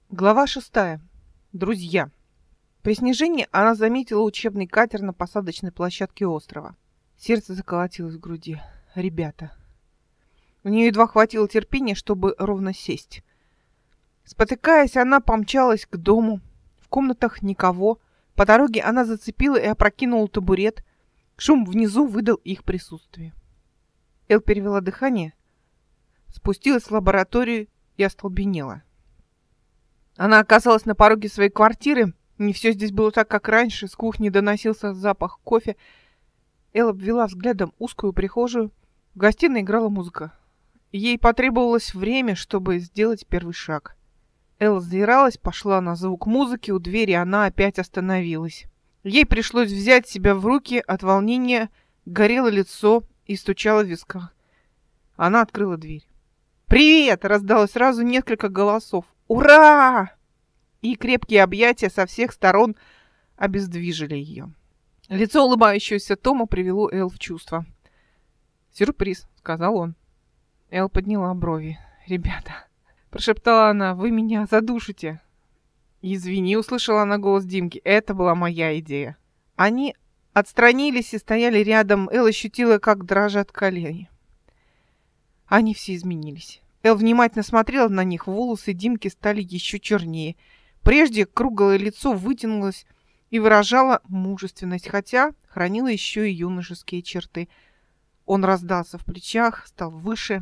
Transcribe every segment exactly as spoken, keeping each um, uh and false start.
Глава шестая. Друзья. При снижении она заметила учебный катер на посадочной площадке острова. Сердце заколотилось в груди. Ребята. У нее едва хватило терпения, чтобы ровно сесть. Спотыкаясь, она помчалась к дому. В комнатах никого. По дороге она зацепила и опрокинула табурет. Шум внизу выдал их присутствие. Эл перевела дыхание, спустилась в лабораторию и остолбенела. Она оказалась на пороге своей квартиры. Не все здесь было так, как раньше. С кухни доносился запах кофе. Эл обвела взглядом узкую прихожую. В гостиной играла музыка. Ей потребовалось время, чтобы сделать первый шаг. Эл озиралась, пошла на звук музыки. У двери она опять остановилась. Ей пришлось взять себя в руки. От волнения горело лицо и стучало в висках. Она открыла дверь. «Привет!» — раздалось сразу несколько голосов. «Ура!» И крепкие объятия со всех сторон обездвижили ее. Лицо улыбающегося Тома привело Эл в чувство. «Сюрприз», — сказал он. Эл подняла брови. «Ребята», — прошептала она, — «вы меня задушите». «Извини», — услышала она голос Димки, — «это была моя идея». Они отстранились и стояли рядом. Эл ощутила, как дрожат колени. Они все изменились. Эл внимательно смотрела на них, волосы Димки стали еще чернее. Прежде круглое лицо вытянулось и выражало мужественность, хотя хранило еще и юношеские черты. Он раздался в плечах, стал выше,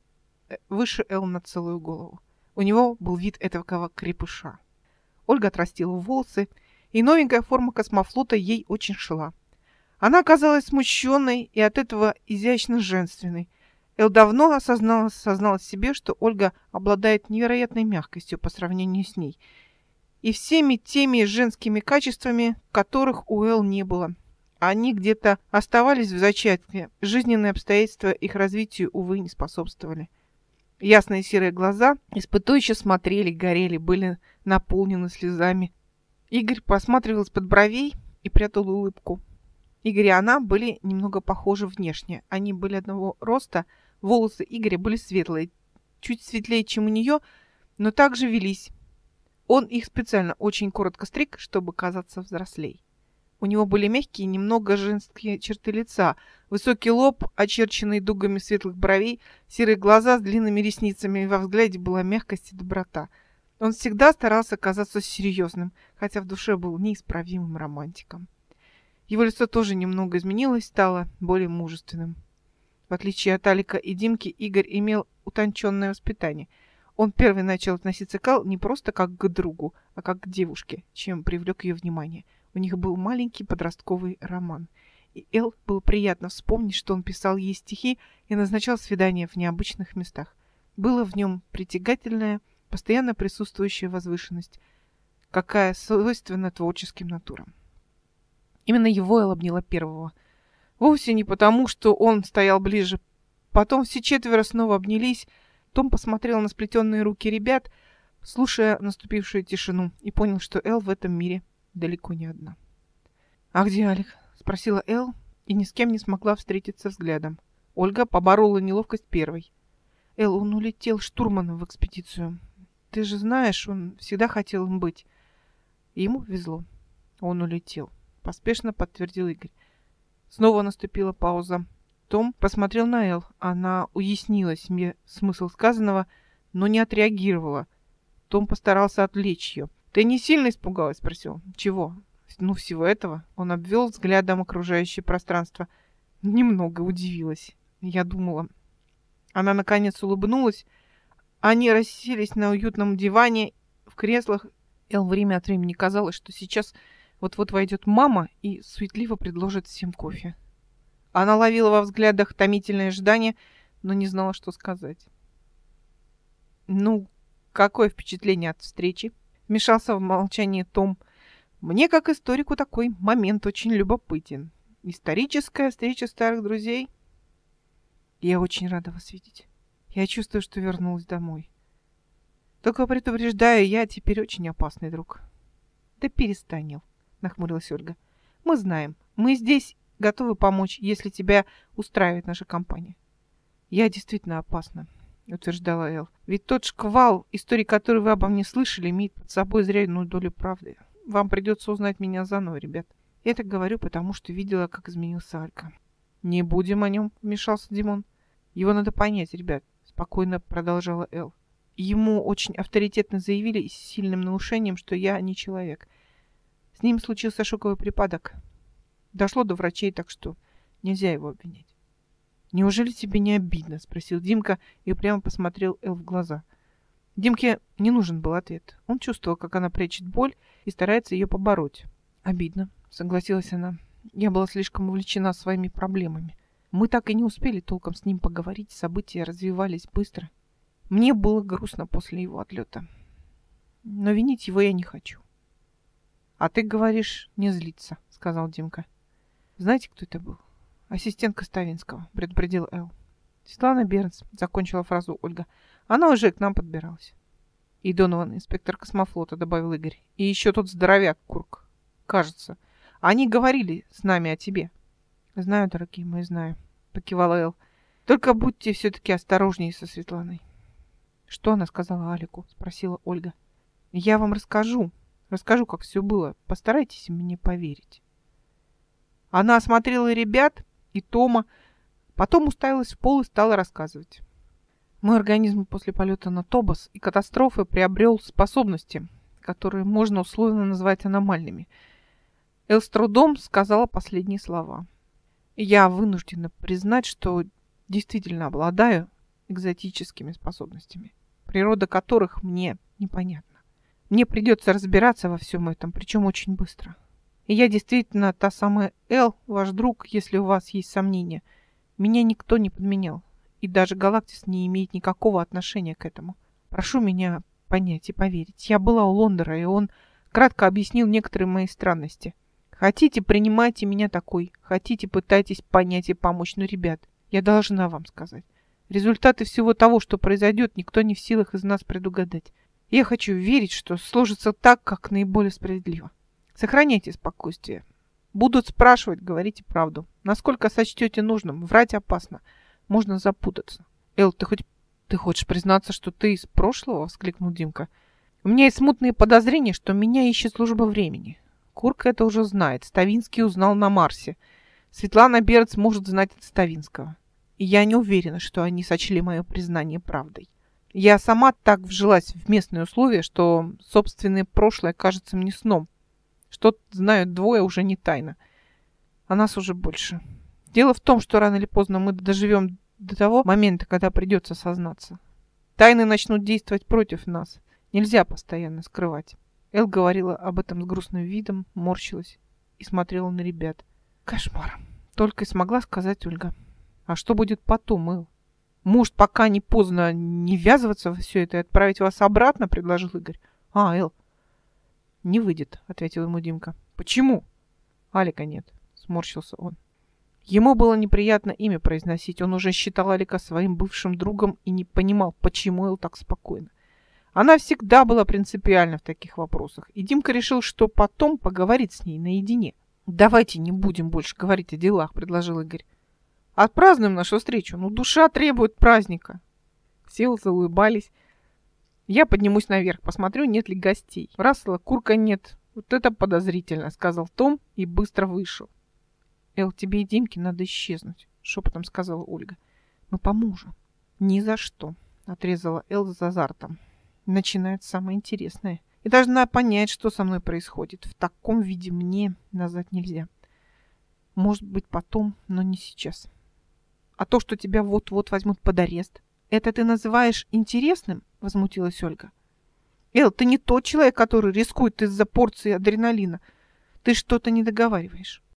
выше Эл на целую голову. У него был вид этого крепыша. Ольга отрастила волосы, и новенькая форма космофлота ей очень шла. Она оказалась смущенной и от этого изящно женственной. Эл давно осознала, осознала себе, что Ольга обладает невероятной мягкостью по сравнению с ней и всеми теми женскими качествами, которых у Эл не было. Они где-то оставались в зачатке, жизненные обстоятельства их развитию, увы, не способствовали. Ясные серые глаза испытующе смотрели, горели, были наполнены слезами. Игорь посматривал из-под бровей и прятал улыбку. Игорь и она были немного похожи внешне. Они были одного роста, волосы Игоря были светлые, чуть светлее, чем у нее, но также велись. Он их специально очень коротко стриг, чтобы казаться взрослей. У него были мягкие, немного женские черты лица, высокий лоб, очерченный дугами светлых бровей, серые глаза с длинными ресницами, и во взгляде была мягкость и доброта. Он всегда старался казаться серьезным, хотя в душе был неисправимым романтиком. Его лицо тоже немного изменилось, стало более мужественным. В отличие от Алика и Димки, Игорь имел утонченное воспитание. Он первый начал относиться к Эл не просто как к другу, а как к девушке, чем привлек ее внимание. У них был маленький подростковый роман. И Эл было приятно вспомнить, что он писал ей стихи и назначал свидания в необычных местах. Было в нем притягательная, постоянно присутствующая возвышенность, какая свойственна творческим натурам. Именно его Эл обняла первого. Вовсе не потому, что он стоял ближе. Потом все четверо снова обнялись. Том посмотрел на сплетенные руки ребят, слушая наступившую тишину, и понял, что Эл в этом мире далеко не одна. «А где Алик?» — спросила Эл, и ни с кем не смогла встретиться взглядом. Ольга поборола неловкость первой. «Эл, он улетел штурманом в экспедицию. Ты же знаешь, он всегда хотел им быть». И ему повезло. Он улетел. Поспешно подтвердил Игорь. Снова наступила пауза. Том посмотрел на Эл. Она уяснила себе смысл сказанного, но не отреагировала. Том постарался отвлечь ее. «Ты не сильно испугалась?» — спросил. «Чего?» «Ну, всего этого». Он обвел взглядом окружающее пространство. Немного удивилась. Я думала. Она, наконец, улыбнулась. Они расселись на уютном диване в креслах. Эл время от времени казалось, что сейчас вот-вот войдет мама и суетливо предложит всем кофе. Она ловила во взглядах томительное ожидание, но не знала, что сказать. «Ну, какое впечатление от встречи?» — вмешался в молчание Том. «Мне, как историку, такой момент очень любопытен. Историческая встреча старых друзей. Я очень рада вас видеть. Я чувствую, что вернулась домой. Только предупреждаю, я теперь очень опасный друг». «Да перестань, Эл», — нахмурилась Ольга. «Мы знаем. Мы здесь готовы помочь, если тебя устраивает наша компания». «Я действительно опасна. утверждала Эл. Ведь тот шквал, истории, которые вы обо мне слышали, имеет под собой зряную долю правды. Вам придется узнать меня заново, ребят. Я так говорю, потому что видела, как изменился Алька. Не будем о нем, вмешался Димон. Его надо понять, ребят, спокойно продолжала Эл. Ему очень авторитетно заявили и с сильным нарушением, что я не человек. С ним случился шоковый припадок. Дошло до врачей, так что нельзя его обвинять. «Неужели тебе не обидно?» — спросил Димка и прямо посмотрел Эл в глаза. Димке не нужен был ответ. Он чувствовал, как она прячет боль и старается ее побороть. «Обидно», — согласилась она. «Я была слишком увлечена своими проблемами. Мы так и не успели толком с ним поговорить, события развивались быстро. Мне было грустно после его отлета. Но винить его я не хочу». «А ты говоришь, не злиться», — сказал Димка. «Знаете, кто это был?» «Ассистентка Ставинского», — предупредил Эл. «Светлана Бернс», — закончила фразу Ольга. «Она уже к нам подбиралась». «И Донован, инспектор космофлота», — добавил Игорь. «И еще тот здоровяк, Курк. Кажется. Они говорили с нами о тебе». «Знаю, дорогие мои, знаю», — покивала Эл. «Только будьте все-таки осторожнее со Светланой». «Что она сказала Алику?» — спросила Ольга. «Я вам расскажу. Расскажу, как все было. Постарайтесь мне поверить». Она осмотрела ребят и Тома, потом уставилась в пол и стала рассказывать. Мой организм после полета на Тобос и катастрофы приобрел способности, которые можно условно назвать аномальными. Эл с трудом сказала последние слова. Я вынуждена признать, что действительно обладаю экзотическими способностями, природа которых мне непонятна. Мне придется разбираться во всем этом, причем очень быстро. И я действительно та самая Эл, ваш друг, если у вас есть сомнения. Меня никто не подменял. И даже Галактис не имеет никакого отношения к этому. Прошу меня понять и поверить. Я была у Лондера, и он кратко объяснил некоторые мои странности. Хотите, принимайте меня такой. Хотите, пытайтесь понять и помочь. Но, ребят, я должна вам сказать. Результаты всего того, что произойдет, никто не в силах из нас предугадать. Я хочу верить, что сложится так, как наиболее справедливо. Сохраняйте спокойствие. Будут спрашивать, говорите правду. Насколько сочтете нужным, врать опасно. Можно запутаться. Эл, ты хоть ты хочешь признаться, что ты из прошлого? Воскликнул Димка. У меня есть смутные подозрения, что меня ищет служба времени. Курка это уже знает. Ставинский узнал на Марсе. Светлана Берц может знать от Ставинского. И я не уверена, что они сочли мое признание правдой. Я сама так вжилась в местные условия, что собственное прошлое кажется мне сном. Что знают двое, уже не тайна. А нас уже больше. Дело в том, что рано или поздно мы доживем до того момента, когда придется сознаться. Тайны начнут действовать против нас. Нельзя постоянно скрывать. Эл говорила об этом с грустным видом, морщилась и смотрела на ребят. Кошмар. Только и смогла сказать Ольга. А что будет потом, Эл? Может, пока не поздно не ввязываться во все это и отправить вас обратно, предложил Игорь. А, Эл. Не выйдет, ответил ему Димка. Почему? Алика нет, сморщился он. Ему было неприятно имя произносить. Он уже считал Алика своим бывшим другом и не понимал, почему Эл так спокойно. Она всегда была принципиальна в таких вопросах. И Димка решил, что потом поговорит с ней наедине. Давайте не будем больше говорить о делах, предложил Игорь. Отпразднуем нашу встречу. Ну, душа требует праздника. Все заулыбались. Я поднимусь наверх, посмотрю, нет ли гостей. Рассела, Курка нет. Вот это подозрительно, сказал Том и быстро вышел. Эл, тебе и Димке надо исчезнуть, шепотом сказала Ольга. Мы поможем. Ни за что, отрезала Эл с азартом. Начинается самое интересное. И должна понять, что со мной происходит. В таком виде мне назад нельзя. Может быть, потом, но не сейчас. А то, что тебя вот-вот возьмут под арест, это ты называешь интересным? Возмутилась Ольга. Эл, ты не тот человек, который рискует из-за порции адреналина. Ты что-то не договариваешь.